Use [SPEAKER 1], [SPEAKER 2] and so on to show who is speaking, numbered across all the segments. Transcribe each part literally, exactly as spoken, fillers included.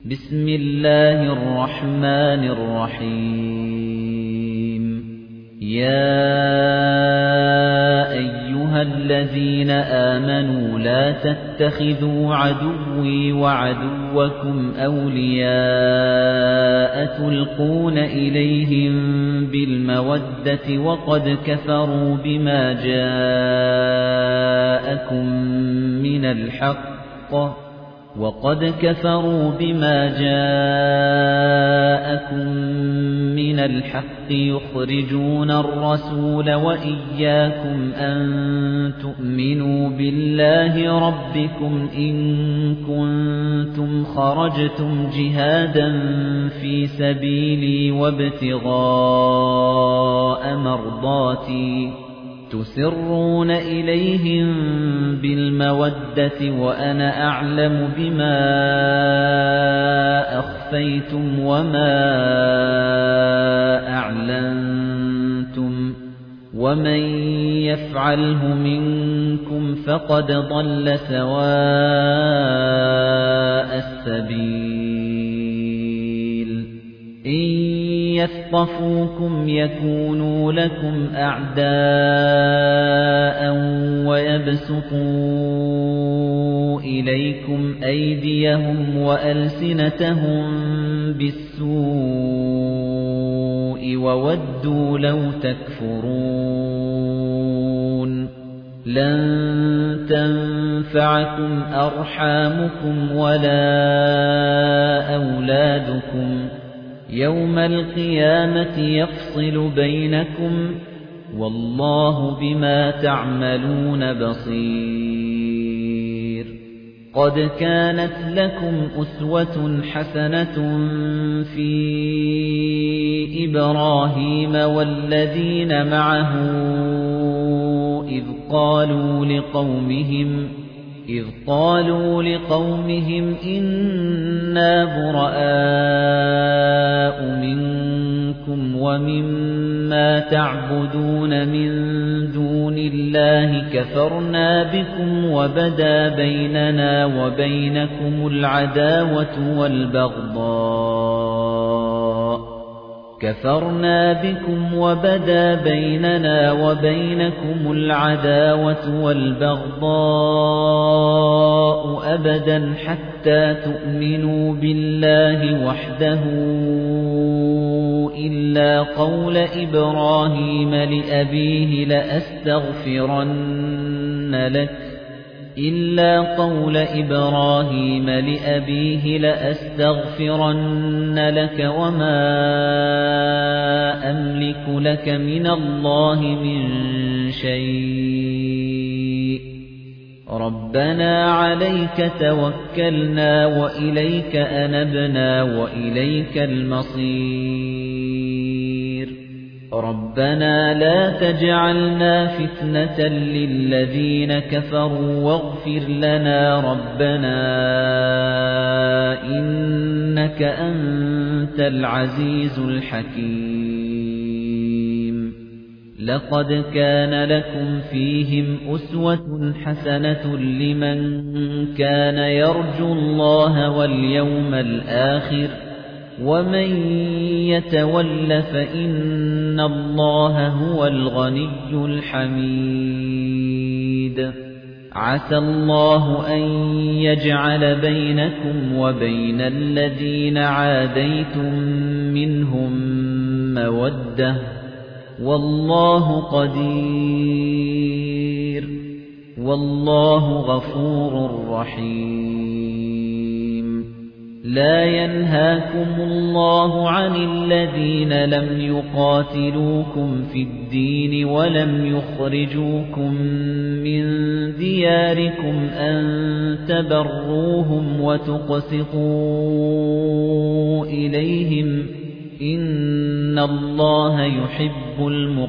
[SPEAKER 1] بسم الله الرحمن الرحيم يا أيها الذين آمنوا لا تتخذوا عدوي وعدوكم أولياء تلقون إليهم بالمودة وقد كفروا بما جاءكم من الحق وَقَدْ كَفَرُوا بِمَا جَاءَكُم مِّنَ الْحَقِّ يُخْرِجُونَ الرَّسُولَ وَإِيَّاكُمْ أَن تُؤْمِنُوا بِاللَّهِ رَبِّكُمْ إِن كُنتُمْ خَرَجْتُمْ جِهَادًا فِي سَبِيلِي وَابْتِغَاءَ مَرْضَاتِي تُسِرُّونَ إِلَيْهِم بِالْمَوَدَّةِ وَأَنَا أَعْلَمُ بِمَا أَخْفَيْتُمْ وَمَا أَعْلَنتُمْ وَمَن يَفْعَلْهُ مِنكُمْ فَقَدْ ضَلَّ سَوَاءَ السَّبِيلِ إِن يَثْقَفُوكُمْ يَكُونُوا لَكُمْ أَعْدَاءً وَيَبْسُطُوا إِلَيْكُمْ أَيْدِيَهُمْ وَأَلْسِنَتَهُم بِالسُّوءِ وَوَدُّوا لَوْ تَكْفُرُونَ لَن تَنفَعَكُمْ أَرْحَامُكُمْ وَلَا أَوْلَادُكُمْ يَوْمَ الْقِيَامَةِ يَفْصِلُ بَيْنَكُمْ وَاللَّهُ بِمَا تَعْمَلُونَ بَصِيرٌ قَدْ كَانَتْ لَكُمْ أُسْوَةٌ حَسَنَةٌ فِي إِبْرَاهِيمَ وَالَّذِينَ مَعَهُ إِذْ قَالُوا لِقَوْمِهِمْ إِذْ قَالُوا لِقَوْمِهِمْ إِنَّا بُرَآءُ مِنكُمْ وَمِمَّا تَعْبُدُونَ مِن دُونِ اللَّهِ كَفَرْنَا بِكُمْ وَبَدَا بَيْنَنَا وَبَيْنَكُمُ الْعَدَاوَةُ وَالْبَغْضَاءُ كَفَرْنَا بِكُمْ وَبَدَا بَيْنَنَا وَبَيْنَكُمُ الْعَدَاوَةُ وَالْبَغْضَاءُ أَبَدًا حَتَّى تُؤْمِنُوا بِاللَّهِ وَحْدَهُ إِلَّا قَوْلَ إِبْرَاهِيمَ لِأَبِيهِ لَأَسْتَغْفِرَنَّ لَكَ إِلَّا قَوْلَ إِبْرَاهِيمَ لِأَبِيهِ لَأَسْتَغْفِرَنَّ لَكَ وَمَا أَمْلِكُ لَكَ مِنَ اللَّهِ مِن شَيْءٍ رَبَّنَا عَلَيْكَ تَوَكَّلْنَا وَإِلَيْكَ أَنَبْنَا وَإِلَيْكَ الْمَصِيرُ رَبَّنَا لَا تَجْعَلْنَا فِتْنَةً لِّلَّذِينَ كَفَرُوا وَاغْفِرْ لَنَا رَبَّنَا إِنَّكَ أَنتَ الْعَزِيزُ الْحَكِيمُ لَقَدْ كَانَ لَكُمْ فِيهِمْ أُسْوَةٌ حَسَنَةٌ لِّمَن كَانَ يَرْجُو اللَّهَ وَالْيَوْمَ الْآخِرَ وَمَن يَتَوَلَّ فَإِنَّ اللَّهَ هُوَ الْغَنِيُّ الْحَمِيدُ عَسَى اللَّهُ أَن يَجْعَلَ بَيْنَكُمْ وَبَيْنَ الَّذِينَ عَادَيْتُم مِّنْهُم مَّوَدَّةً وَاللَّهُ قَدِيرٌ وَاللَّهُ غَفُورٌ رَّحِيمٌ لا ينهاكم الله عن الذين لم يقاتلوكم في الدين ولم يخرجوكم من دياركم أن تبروهم وتقسطوا إليهم إن الله يحب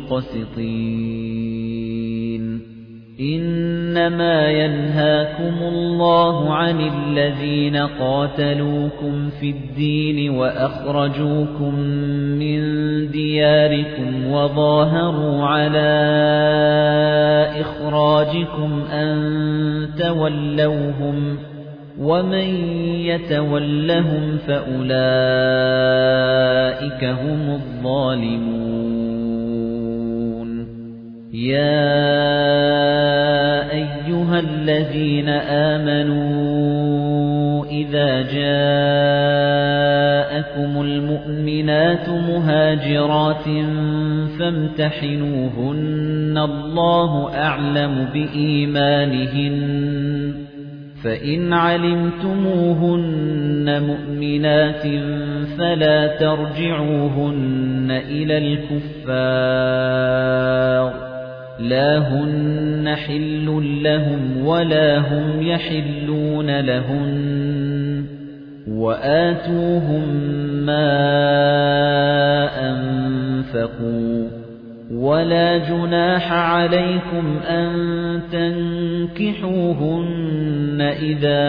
[SPEAKER 1] المقسطين إنما ينهاكم الله عن الذين قاتلوكم في الدين وأخرجوكم من دياركم وظاهروا على إخراجكم أن تولوهم وَمَن يَتَوَلَّهُمْ فَأُولَئِكَ هُمُ الظَّالِمُونَ يَا أَيُّهَا الَّذِينَ آمَنُوا إِذَا جَاءَكُمُ الْمُؤْمِنَاتُ مُهَاجِرَاتٍ فَامْتَحِنُوهُنَّ اللَّهُ أَعْلَمُ بِإِيمَانِهِنَّ فَإِنْ عَلِمْتُمُوهُنَّ مُؤْمِنَاتٍ فَلَا تَرْجِعُوهُنَّ إِلَى الْكُفَّارِ لَا هُنَّ حِلٌّ لَّهُمْ وَلَا هُمْ يَحِلُّونَ لَهُنَّ وَآتُوهُم مَّا أَنفَقُوا وَلَا جُنَاحَ عَلَيْكُمْ أَن تَنكِحُوهُنَّ إِذَا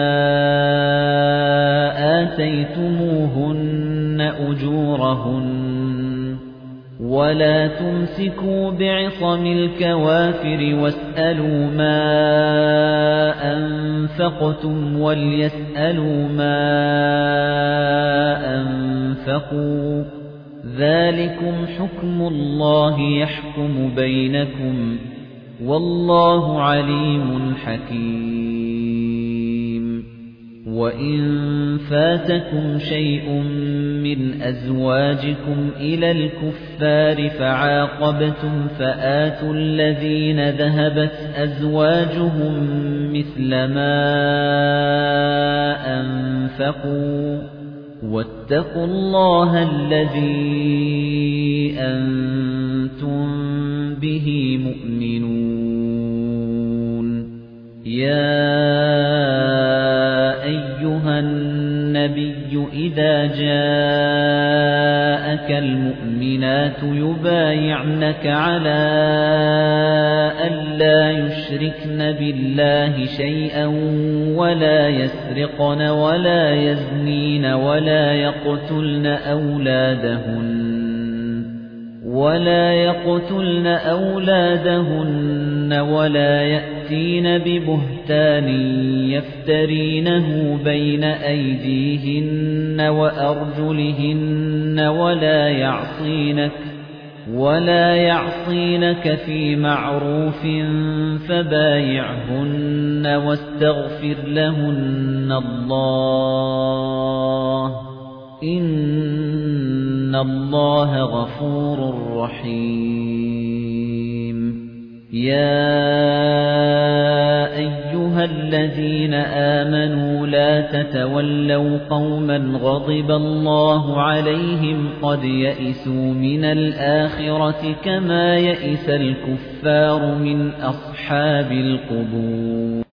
[SPEAKER 1] آتَيْتُمُوهُنَّ أُجُورَهُنَّ وَلَا تُمْسِكُوا بِعِصَمِ الْكَوَافِرِ وَاسْأَلُوا مَا أَنفَقْتُمْ وَلْيَسْأَلُوا مَا أَنفَقُوا ذَلِكُمْ حُكْمُ اللَّهِ يَحْكُمُ بَيْنَكُمْ وَاللَّهُ عَلِيمٌ حَكِيمٌ وَإِن فَاتَكُمْ شَيْءٌ مِّنْ أَزْوَاجِكُمْ إِلَى الْكُفَّارِ فَعَاقَبْتُمْ فَآتُوا الَّذِينَ ذَهَبَتْ أَزْوَاجُهُم مِّثْلَ مَا أَنفَقُوا وَاتَّقُوا اللَّهَ الَّذِي أَنتُم بِهِ مُؤْمِنُونَ يَا أَيُّهَا النَّبِيُّ إِذَا جَاءَكَ الْمُؤْمِنَاتُ يُبَايِعْنَكَ عَلَىٰ أَلَّا يُشْرِكْنَ بِاللَّهِ شَيْئًا وَلَا يَسْرِقْنَ وَلَا يَزْنِينَ وَلَا يَقْتُلْنَ أَوْلَادَهُنَّ وَلَا يَقْتُلْنَ أَوْلَادَهُنَّ وَلَا يَأْتِينَ بِبُهْتَانٍ يَفْتَرِينَهُ بَيْنَ أَيْدِيهِنَّ وَأَرْجُلِهِنَّ وَلَا يَعْصِينَكَ وَلَا يَعْصِينَكَ فِي مَعْرُوفٍ فَبَايِعْهُنَّ وَاسْتَغْفِرْ لَهُنَّ اللَّهَ إِنَّ اللَّهَ غَفُورٌ رَّحِيمٌ يَا أَيُّهَا الَّذِينَ آمَنُوا لَا تَتَوَلَّوْا قَوْمًا غَضِبَ اللَّهُ عَلَيْهِمْ قَدْ يَئِسُوا مِنَ الْآخِرَةِ كَمَا يَئِسَ الْكُفَّارُ مِنْ أَصْحَابِ الْقُبُورِ